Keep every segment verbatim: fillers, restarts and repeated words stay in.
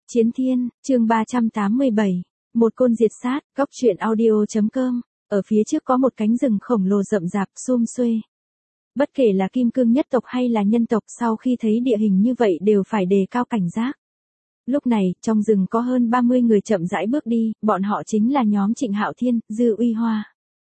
Chiến Thiên, chương ba trăm tám mươi bảy. Một côn diệt sát, góc truyện audio.com. Ở phía trước có một cánh rừng khổng lồ rậm rạp, sum xuê. Bất kể là kim cương nhất tộc hay là nhân tộc, sau khi thấy địa hình như vậy đều phải đề cao cảnh giác. Lúc này, trong rừng có hơn ba mươi người chậm rãi bước đi, bọn họ chính là nhóm Trịnh Hạo Thiên, Dư Uy Hoa.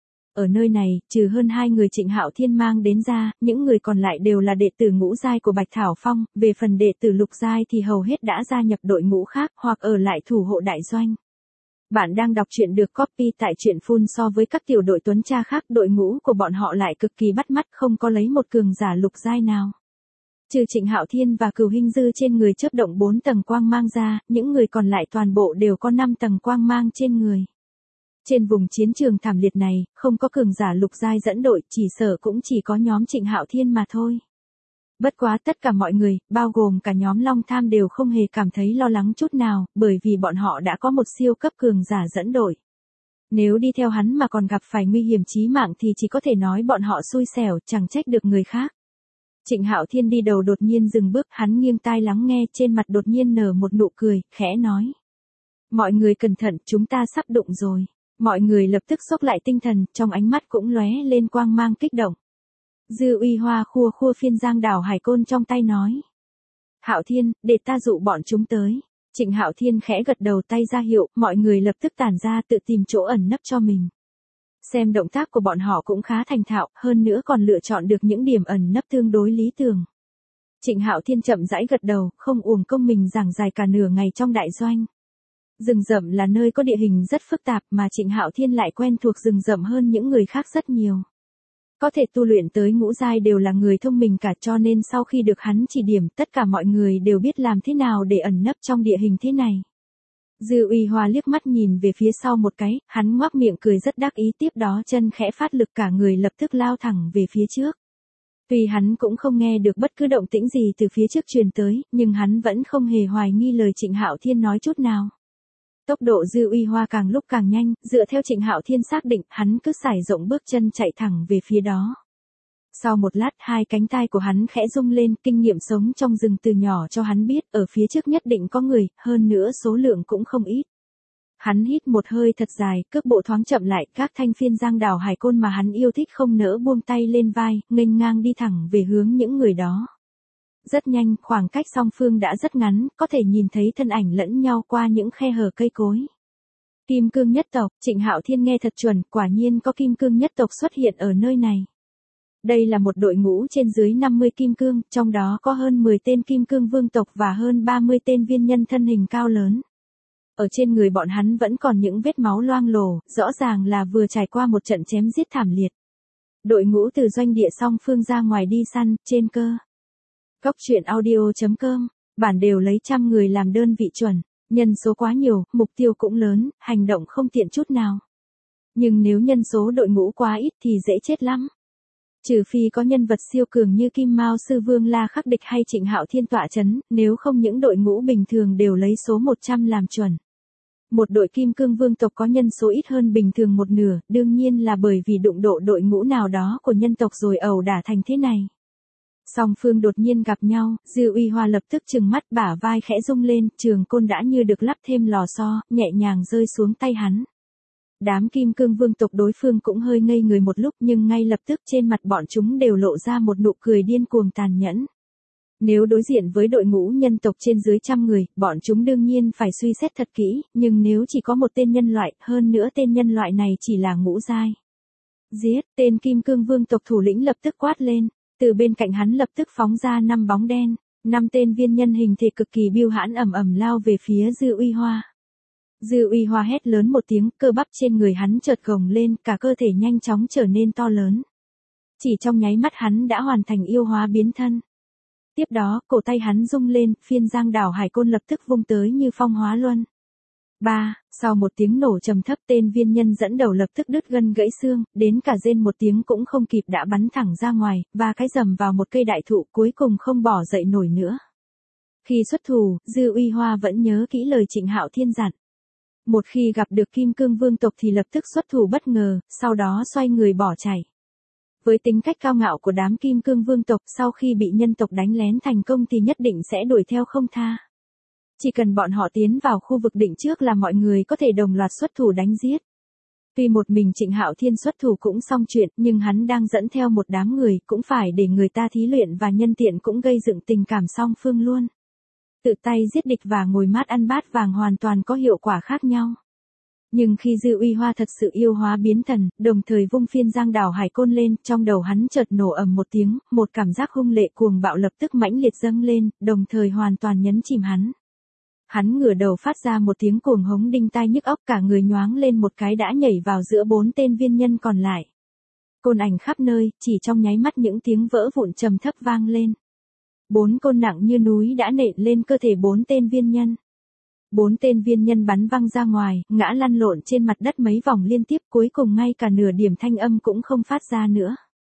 Ở nơi này, trừ hơn hai người Trịnh Hạo Thiên mang đến ra, những người còn lại đều là đệ tử ngũ giai của Bạch Thảo Phong, về phần đệ tử lục giai thì hầu hết đã gia nhập đội ngũ khác hoặc ở lại thủ hộ đại doanh. Bạn đang đọc truyện được copy tại truyện Phun. So với các tiểu đội tuần tra khác, đội ngũ của bọn họ lại cực kỳ bắt mắt, không có lấy một cường giả lục giai nào. Trừ Trịnh Hạo Thiên và Cửu Hinh Dư trên người chớp động bốn tầng quang mang ra, những người còn lại toàn bộ đều có năm tầng quang mang trên người. Trên vùng chiến trường thảm liệt này, không có cường giả lục giai dẫn đội, chỉ sợ cũng chỉ có nhóm Trịnh Hạo Thiên mà thôi. Bất quá tất cả mọi người, bao gồm cả nhóm Long Tham đều không hề cảm thấy lo lắng chút nào, bởi vì bọn họ đã có một siêu cấp cường giả dẫn đội. Nếu đi theo hắn mà còn gặp phải nguy hiểm chí mạng thì chỉ có thể nói bọn họ xui xẻo, chẳng trách được người khác. Trịnh Hạo Thiên đi đầu đột nhiên dừng bước, hắn nghiêng tai lắng nghe, trên mặt đột nhiên nở một nụ cười, khẽ nói. Mọi người cẩn thận, chúng ta sắp đụng rồi. Mọi người lập tức xốc lại tinh thần, trong ánh mắt cũng lóe lên quang mang kích động. Dư Uy Hoa khua khua phiên giang đảo hải côn trong tay nói. Hạo Thiên, để ta dụ bọn chúng tới. Trịnh Hạo Thiên khẽ gật đầu tay ra hiệu, mọi người lập tức tản ra tự tìm chỗ ẩn nấp cho mình. Xem động tác của bọn họ cũng khá thành thạo, hơn nữa còn lựa chọn được những điểm ẩn nấp tương đối lý tưởng. Trịnh Hạo Thiên chậm rãi gật đầu, không uổng công mình giảng dài cả nửa ngày trong đại doanh. Rừng rậm là nơi có địa hình rất phức tạp mà Trịnh Hạo Thiên lại quen thuộc rừng rậm hơn những người khác rất nhiều. Có thể tu luyện tới ngũ giai đều là người thông minh cả, cho nên sau khi được hắn chỉ điểm, tất cả mọi người đều biết làm thế nào để ẩn nấp trong địa hình thế này. Dư Uy Hoa liếc mắt nhìn về phía sau một cái, hắn ngoác miệng cười rất đắc ý, tiếp đó chân khẽ phát lực, cả người lập tức lao thẳng về phía trước. Tuy hắn cũng không nghe được bất cứ động tĩnh gì từ phía trước truyền tới, nhưng hắn vẫn không hề hoài nghi lời Trịnh Hạo Thiên nói chút nào. Tốc độ Dư Uy Hoa càng lúc càng nhanh, dựa theo Trịnh Hạo Thiên xác định, hắn cứ sải rộng bước chân chạy thẳng về phía đó. Sau một lát, hai cánh tay của hắn khẽ rung lên, kinh nghiệm sống trong rừng từ nhỏ cho hắn biết, ở phía trước nhất định có người, hơn nữa số lượng cũng không ít. Hắn hít một hơi thật dài, cước bộ thoáng chậm lại, các thanh phiên giang đảo hải côn mà hắn yêu thích không nỡ buông tay lên vai, nghênh ngang đi thẳng về hướng những người đó. Rất nhanh, khoảng cách song phương đã rất ngắn, có thể nhìn thấy thân ảnh lẫn nhau qua những khe hở cây cối. Kim cương nhất tộc, Trịnh Hạo Thiên nghe thật chuẩn, quả nhiên có kim cương nhất tộc xuất hiện ở nơi này. Đây là một đội ngũ trên dưới năm mươi kim cương, trong đó có hơn mười tên kim cương vương tộc và hơn ba mươi tên viên nhân thân hình cao lớn. Ở trên người bọn hắn vẫn còn những vết máu loang lổ, rõ ràng là vừa trải qua một trận chém giết thảm liệt. Đội ngũ từ doanh địa song phương ra ngoài đi săn, trên cơ. Góc truyện audio.com, bản đều lấy trăm người làm đơn vị chuẩn, nhân số quá nhiều, mục tiêu cũng lớn, hành động không tiện chút nào. Nhưng nếu nhân số đội ngũ quá ít thì dễ chết lắm. Trừ phi có nhân vật siêu cường như Kim Mao Sư Vương La Khắc Địch hay Trịnh Hạo Thiên tọa chấn, nếu không những đội ngũ bình thường đều lấy số một trăm làm chuẩn. Một đội kim cương vương tộc có nhân số ít hơn bình thường một nửa, đương nhiên là bởi vì đụng độ đội ngũ nào đó của nhân tộc rồi ẩu đả thành thế này. Song phương đột nhiên gặp nhau, Dư Uy Hoa lập tức trừng mắt, bả vai khẽ rung lên, trường côn đã như được lắp thêm lò xo, nhẹ nhàng rơi xuống tay hắn. Đám kim cương vương tộc đối phương cũng hơi ngây người một lúc, nhưng ngay lập tức trên mặt bọn chúng đều lộ ra một nụ cười điên cuồng tàn nhẫn. Nếu đối diện với đội ngũ nhân tộc trên dưới trăm người, bọn chúng đương nhiên phải suy xét thật kỹ, nhưng nếu chỉ có một tên nhân loại, hơn nữa tên nhân loại này chỉ là ngũ giai. Giết, tên kim cương vương tộc thủ lĩnh lập tức quát lên. Từ bên cạnh hắn lập tức phóng ra năm bóng đen, năm tên viên nhân hình thể cực kỳ biêu hãn ầm ầm lao về phía Dư Uy Hoa. Dư Uy Hoa hét lớn một tiếng, cơ bắp trên người hắn chợt gồng lên, cả cơ thể nhanh chóng trở nên to lớn. Chỉ trong nháy mắt hắn đã hoàn thành yêu hóa biến thân. Tiếp đó, cổ tay hắn rung lên, phiên giang đảo hải côn lập tức vung tới như phong hóa luân. Ba, sau một tiếng nổ trầm thấp, tên viên nhân dẫn đầu lập tức đứt gân gãy xương, đến cả rên một tiếng cũng không kịp đã bắn thẳng ra ngoài, và cái rầm vào một cây đại thụ, cuối cùng không bỏ dậy nổi nữa. Khi xuất thủ, Dư Uy Hoa vẫn nhớ kỹ lời Trịnh Hạo Thiên dặn. Một khi gặp được kim cương vương tộc thì lập tức xuất thủ bất ngờ, sau đó xoay người bỏ chạy. Với tính cách cao ngạo của đám kim cương vương tộc, sau khi bị nhân tộc đánh lén thành công thì nhất định sẽ đuổi theo không tha. Chỉ cần bọn họ tiến vào khu vực định trước là mọi người có thể đồng loạt xuất thủ đánh giết. Tuy một mình Trịnh Hạo Thiên xuất thủ cũng xong chuyện, nhưng hắn đang dẫn theo một đám người, cũng phải để người ta thí luyện và nhân tiện cũng gây dựng tình cảm song phương luôn. Tự tay giết địch và ngồi mát ăn bát vàng hoàn toàn có hiệu quả khác nhau. Nhưng khi Dư Uy Hoa thật sự yêu hóa biến thần, đồng thời vung phiên giang đảo hải côn lên, trong đầu hắn chợt nổ ầm một tiếng, một cảm giác hung lệ cuồng bạo lập tức mãnh liệt dâng lên, đồng thời hoàn toàn nhấn chìm hắn. Hắn ngửa đầu phát ra một tiếng cuồng hống đinh tai nhức óc, cả người nhoáng lên một cái đã nhảy vào giữa bốn tên viên nhân còn lại. Côn ảnh khắp nơi, chỉ trong nháy mắt những tiếng vỡ vụn trầm thấp vang lên. Bốn côn nặng như núi đã nện lên cơ thể bốn tên viên nhân. Bốn tên viên nhân bắn văng ra ngoài, ngã lăn lộn trên mặt đất mấy vòng liên tiếp, cuối cùng ngay cả nửa điểm thanh âm cũng không phát ra nữa.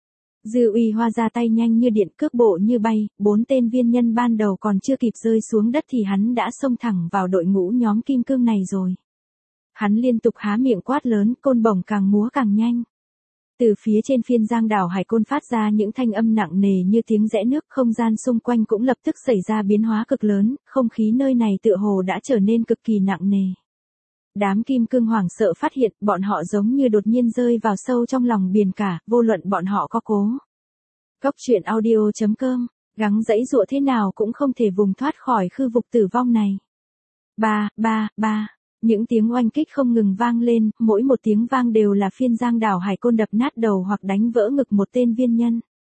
Dư Uy Hoa ra tay nhanh như điện, cước bộ như bay, bốn tên viên nhân ban đầu còn chưa kịp rơi xuống đất thì hắn đã xông thẳng vào đội ngũ nhóm kim cương này rồi. Hắn liên tục há miệng quát lớn, côn bổng càng múa càng nhanh. Từ phía trên phiên giang đảo hải côn phát ra những thanh âm nặng nề như tiếng rẽ nước, không gian xung quanh cũng lập tức xảy ra biến hóa cực lớn, không khí nơi này tựa hồ đã trở nên cực kỳ nặng nề. Đám kim cương hoảng sợ phát hiện, bọn họ giống như đột nhiên rơi vào sâu trong lòng biển cả, vô luận bọn họ có cố. Cốc truyện audio chấm com, gắng dãy dụa thế nào cũng không thể vùng thoát khỏi khư vực tử vong này. Ba, ba, ba. Những tiếng oanh kích không ngừng vang lên, mỗi một tiếng vang đều là phiên giang đảo hải côn đập nát đầu hoặc đánh vỡ ngực một tên viên nhân.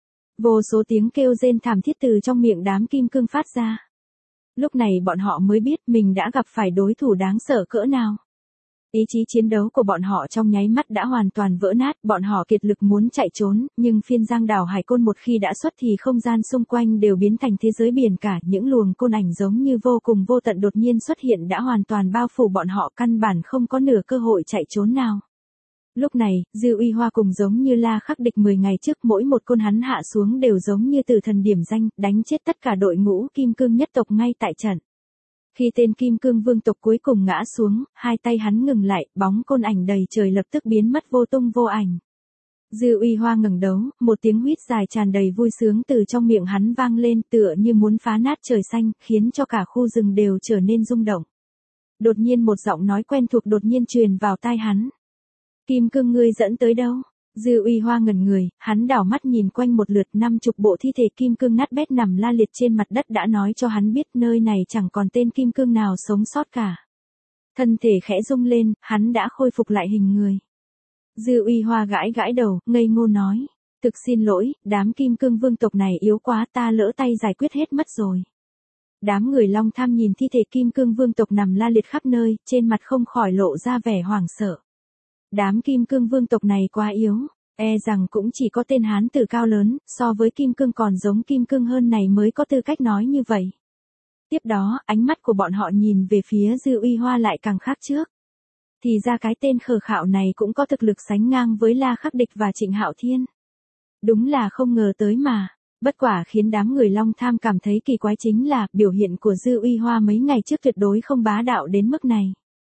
Vô số tiếng kêu rên thảm thiết từ trong miệng đám kim cương phát ra. Lúc này bọn họ mới biết mình đã gặp phải đối thủ đáng sợ cỡ nào. Ý chí chiến đấu của bọn họ trong nháy mắt đã hoàn toàn vỡ nát, bọn họ kiệt lực muốn chạy trốn, nhưng phiên giang đảo hải côn một khi đã xuất thì không gian xung quanh đều biến thành thế giới biển cả, những luồng côn ảnh giống như vô cùng vô tận đột nhiên xuất hiện đã hoàn toàn bao phủ bọn họ, căn bản không có nửa cơ hội chạy trốn nào. Lúc này, Dư Uy Hoa cùng giống như La Khắc Địch mười ngày trước, mỗi một côn hắn hạ xuống đều giống như tử thần điểm danh, đánh chết tất cả đội ngũ kim cương nhất tộc ngay tại trận. Khi tên kim cương vương tộc cuối cùng ngã xuống, hai tay hắn ngừng lại, bóng côn ảnh đầy trời lập tức biến mất vô tung vô ảnh. Dư Uy Hoa ngẩng đầu, một tiếng huýt dài tràn đầy vui sướng từ trong miệng hắn vang lên, tựa như muốn phá nát trời xanh, khiến cho cả khu rừng đều trở nên rung động. Đột nhiên một giọng nói quen thuộc đột nhiên truyền vào tai hắn. Kim cương ngươi dẫn tới đâu? Dư Uy Hoa ngẩn người, hắn đảo mắt nhìn quanh một lượt, năm chục bộ thi thể kim cương nát bét nằm la liệt trên mặt đất đã nói cho hắn biết nơi này chẳng còn tên kim cương nào sống sót cả. Thân thể khẽ rung lên, hắn đã khôi phục lại hình người. Dư Uy Hoa gãi gãi đầu, ngây ngô nói. Thực xin lỗi, đám kim cương vương tộc này yếu quá, ta lỡ tay giải quyết hết mất rồi. Đám người Long Tham nhìn thi thể kim cương vương tộc nằm la liệt khắp nơi, trên mặt không khỏi lộ ra vẻ hoảng sợ. Đám kim cương vương tộc này quá yếu, e rằng cũng chỉ có tên hán tử cao lớn, so với kim cương còn giống kim cương hơn này mới có tư cách nói như vậy. Tiếp đó, ánh mắt của bọn họ nhìn về phía Dư Uy Hoa lại càng khác trước. Thì ra cái tên khờ khạo này cũng có thực lực sánh ngang với La Khắc Địch và Trịnh Hạo Thiên. Đúng là không ngờ tới mà. Bất quả khiến đám người Long Tham cảm thấy kỳ quái chính là, biểu hiện của Dư Uy Hoa mấy ngày trước tuyệt đối không bá đạo đến mức này.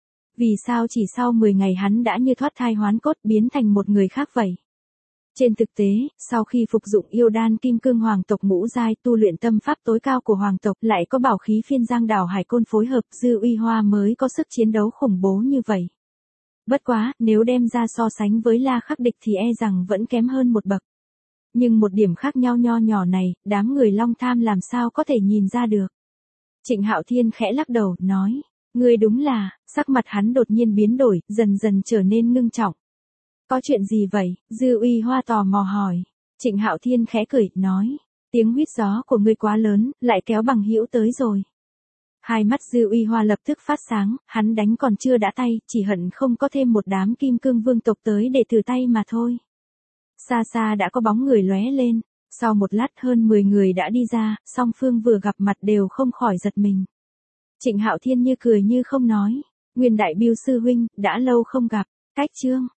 Vì sao chỉ sau mười ngày hắn đã như thoát thai hoán cốt biến thành một người khác vậy? Trên thực tế, sau khi phục dụng yêu đan kim cương hoàng tộc ngũ giai, tu luyện tâm pháp tối cao của hoàng tộc, lại có bảo khí phiên giang đảo hải côn phối hợp, Dư Uy Hoa mới có sức chiến đấu khủng bố như vậy. Bất quá, nếu đem ra so sánh với La Khắc Địch thì e rằng vẫn kém hơn một bậc. Nhưng một điểm khác nhau nho nhỏ này, đám người Long Tham làm sao có thể nhìn ra được. Trịnh Hạo Thiên khẽ lắc đầu, nói. Ngươi đúng là, sắc mặt hắn đột nhiên biến đổi, dần dần trở nên ngưng trọng. Có chuyện gì vậy? Dư Uy Hoa tò mò hỏi. Trịnh Hạo Thiên khẽ cười, nói. Tiếng huýt gió của ngươi quá lớn, lại kéo bằng hữu tới rồi. Hai mắt Dư Uy Hoa lập tức phát sáng, hắn đánh còn chưa đã tay, chỉ hận không có thêm một đám kim cương vương tộc tới để thử tay mà thôi. Xa xa đã có bóng người lóe lên, sau một lát hơn mười người đã đi ra, song phương vừa gặp mặt đều không khỏi giật mình. Trịnh Hạo Thiên như cười như không nói, Nguyên Đại Bưu sư huynh, đã lâu không gặp, cách chương.